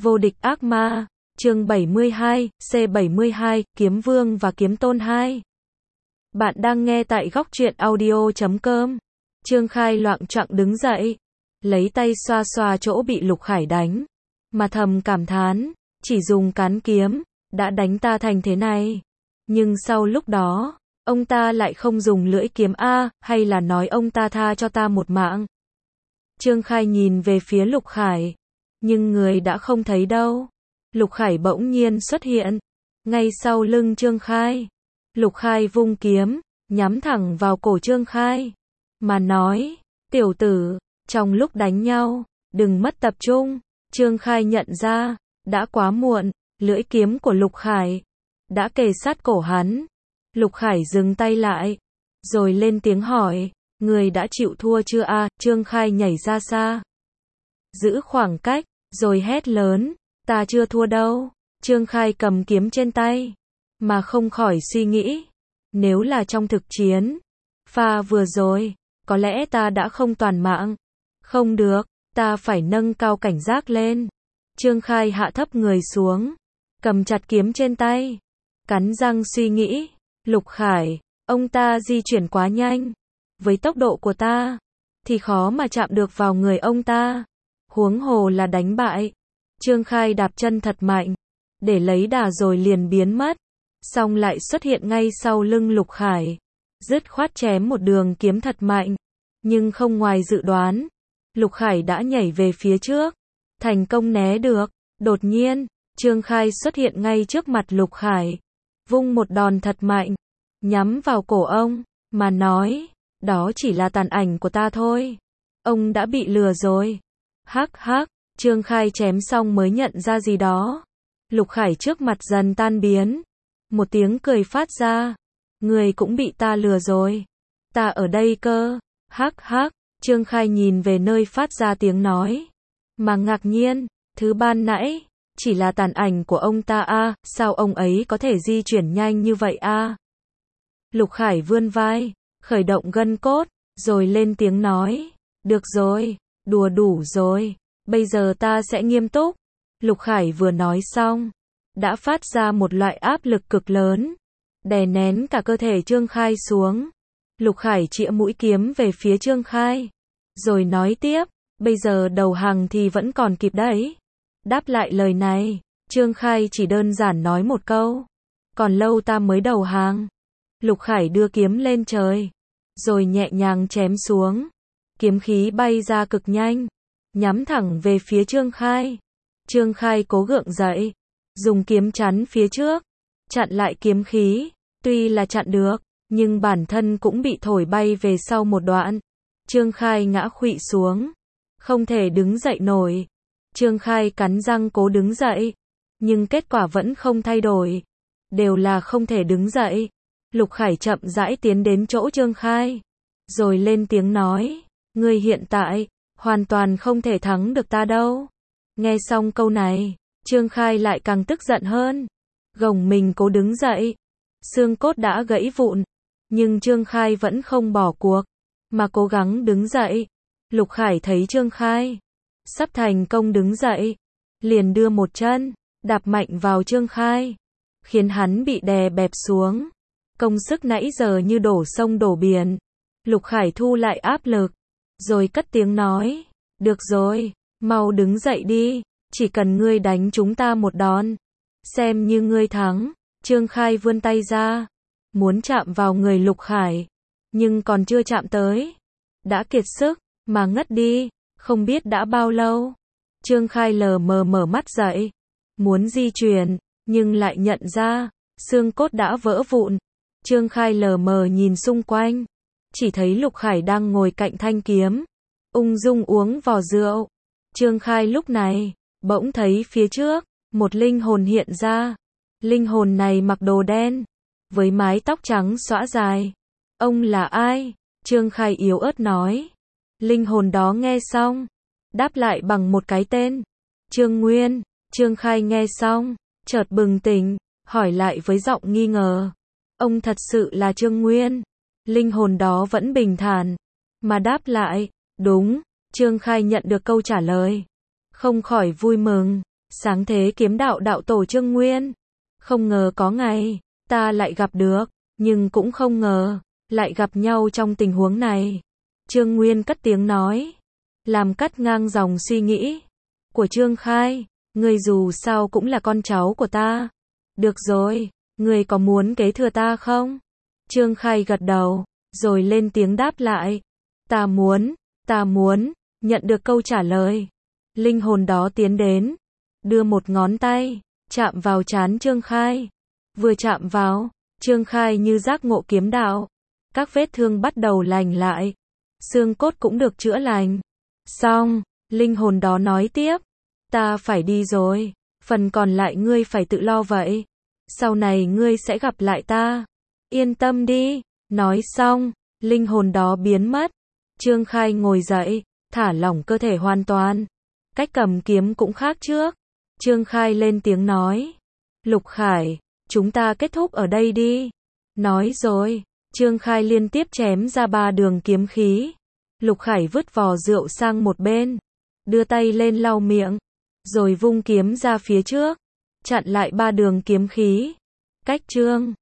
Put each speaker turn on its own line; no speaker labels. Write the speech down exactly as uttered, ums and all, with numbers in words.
Vô địch ác ma, chương bảy mươi hai, C bảy mươi hai, Kiếm Vương và Kiếm Tôn hai. Bạn đang nghe tại góc truyện audio chấm com. Trương Khai loạng choạng đứng dậy, lấy tay xoa xoa chỗ bị Lục Khải đánh, mà thầm cảm thán, chỉ dùng cán kiếm, đã đánh ta thành thế này. Nhưng sau lúc đó, ông ta lại không dùng lưỡi kiếm a, hay là nói ông ta tha cho ta một mạng. Trương Khai nhìn về phía Lục Khải, nhưng người đã không thấy đâu. Lục Khải bỗng nhiên xuất hiện, ngay sau lưng Trương Khai. Lục Khai vung kiếm, nhắm thẳng vào cổ Trương Khai, mà nói, tiểu tử, trong lúc đánh nhau, đừng mất tập trung. Trương Khai nhận ra, đã quá muộn, lưỡi kiếm của Lục Khải đã kề sát cổ hắn. Lục Khải dừng tay lại, rồi lên tiếng hỏi, người đã chịu thua chưa a? Trương Khai nhảy ra xa, giữ khoảng cách, rồi hét lớn, ta chưa thua đâu. Trương Khai cầm kiếm trên tay, mà không khỏi suy nghĩ, nếu là trong thực chiến, pha vừa rồi, có lẽ ta đã không toàn mạng. Không được, ta phải nâng cao cảnh giác lên. Trương Khai hạ thấp người xuống, cầm chặt kiếm trên tay, cắn răng suy nghĩ, Lục Khải, ông ta di chuyển quá nhanh, với tốc độ của ta, thì khó mà chạm được vào người ông ta, huống hồ là đánh bại. Trương Khai đạp chân thật mạnh, để lấy đà rồi liền biến mất, xong lại xuất hiện ngay sau lưng Lục Khải, dứt khoát chém một đường kiếm thật mạnh, nhưng không ngoài dự đoán, Lục Khải đã nhảy về phía trước, thành công né được. Đột nhiên, Trương Khai xuất hiện ngay trước mặt Lục Khải, vung một đòn thật mạnh, nhắm vào cổ ông, mà nói, đó chỉ là tàn ảnh của ta thôi. Ông đã bị lừa rồi. Hắc hắc, Trương Khai chém xong mới nhận ra gì đó. Lục Khải trước mặt dần tan biến. Một tiếng cười phát ra. Người cũng bị ta lừa rồi. Ta ở đây cơ. Hắc hắc, Trương Khai nhìn về nơi phát ra tiếng nói, mà ngạc nhiên, thứ ban nãy, chỉ là tàn ảnh của ông ta a, sao ông ấy có thể di chuyển nhanh như vậy a? Lục Khải vươn vai, khởi động gân cốt, rồi lên tiếng nói, được rồi, đùa đủ rồi, bây giờ ta sẽ nghiêm túc. Lục Khải vừa nói xong, đã phát ra một loại áp lực cực lớn, đè nén cả cơ thể Trương Khai xuống. Lục Khải chĩa mũi kiếm về phía Trương Khai, rồi nói tiếp, bây giờ đầu hàng thì vẫn còn kịp đấy. Đáp lại lời này, Trương Khai chỉ đơn giản nói một câu, còn lâu ta mới đầu hàng. Lục Khải đưa kiếm lên trời, rồi nhẹ nhàng chém xuống, kiếm khí bay ra cực nhanh, nhắm thẳng về phía Trương Khai. Trương Khai cố gượng dậy, dùng kiếm chắn phía trước, chặn lại kiếm khí, tuy là chặn được, nhưng bản thân cũng bị thổi bay về sau một đoạn. Trương Khai ngã khuỵu xuống, không thể đứng dậy nổi. Trương Khai cắn răng cố đứng dậy, nhưng kết quả vẫn không thay đổi, đều là không thể đứng dậy. Lục Khải chậm rãi tiến đến chỗ Trương Khai, rồi lên tiếng nói, ngươi hiện tại, hoàn toàn không thể thắng được ta đâu. Nghe xong câu này, Trương Khai lại càng tức giận hơn, gồng mình cố đứng dậy, xương cốt đã gãy vụn, nhưng Trương Khai vẫn không bỏ cuộc, mà cố gắng đứng dậy. Lục Khải thấy Trương Khai sắp thành công đứng dậy, liền đưa một chân, đạp mạnh vào Trương Khai, khiến hắn bị đè bẹp xuống. Công sức nãy giờ như đổ sông đổ biển. Lục Khải thu lại áp lực, rồi cất tiếng nói, được rồi, mau đứng dậy đi, chỉ cần ngươi đánh chúng ta một đòn, xem như ngươi thắng. Trương Khai vươn tay ra, muốn chạm vào người Lục Khải, nhưng còn chưa chạm tới, đã kiệt sức, mà ngất đi, không biết đã bao lâu. Trương Khai lờ mờ mở mắt dậy, muốn di chuyển, nhưng lại nhận ra, xương cốt đã vỡ vụn. Trương Khai lờ mờ nhìn xung quanh, chỉ thấy Lục Khải đang ngồi cạnh thanh kiếm, ung dung uống vò rượu. Trương Khai lúc này, bỗng thấy phía trước, một linh hồn hiện ra. Linh hồn này mặc đồ đen, với mái tóc trắng xõa dài. Ông là ai? Trương Khai yếu ớt nói. Linh hồn đó nghe xong, đáp lại bằng một cái tên, Trương Nguyên. Trương Khai nghe xong, chợt bừng tỉnh, hỏi lại với giọng nghi ngờ, ông thật sự là Trương Nguyên? Linh hồn đó vẫn bình thản, mà đáp lại, đúng. Trương Khai nhận được câu trả lời, không khỏi vui mừng, Sáng thế kiếm đạo đạo tổ Trương Nguyên. Không ngờ có ngày, ta lại gặp được, nhưng cũng không ngờ, lại gặp nhau trong tình huống này. Trương Nguyên cất tiếng nói, làm cắt ngang dòng suy nghĩ của Trương Khai, ngươi dù sao cũng là con cháu của ta. Được rồi, ngươi có muốn kế thừa ta không? Trương Khai gật đầu, rồi lên tiếng đáp lại. Ta muốn, ta muốn, nhận được câu trả lời. Linh hồn đó tiến đến, đưa một ngón tay, chạm vào trán Trương Khai. Vừa chạm vào, Trương Khai như giác ngộ kiếm đạo. Các vết thương bắt đầu lành lại. Xương cốt cũng được chữa lành. Xong, linh hồn đó nói tiếp. Ta phải đi rồi, phần còn lại ngươi phải tự lo vậy. Sau này ngươi sẽ gặp lại ta. Yên tâm đi. Nói xong, linh hồn đó biến mất. Trương Khai ngồi dậy, thả lỏng cơ thể hoàn toàn. Cách cầm kiếm cũng khác trước. Trương Khai lên tiếng nói. Lục Khải, chúng ta kết thúc ở đây đi. Nói rồi, Trương Khai liên tiếp chém ra ba đường kiếm khí. Lục Khải vứt vò rượu sang một bên, đưa tay lên lau miệng, rồi vung kiếm ra phía trước, chặn lại ba đường kiếm khí. Cách Trương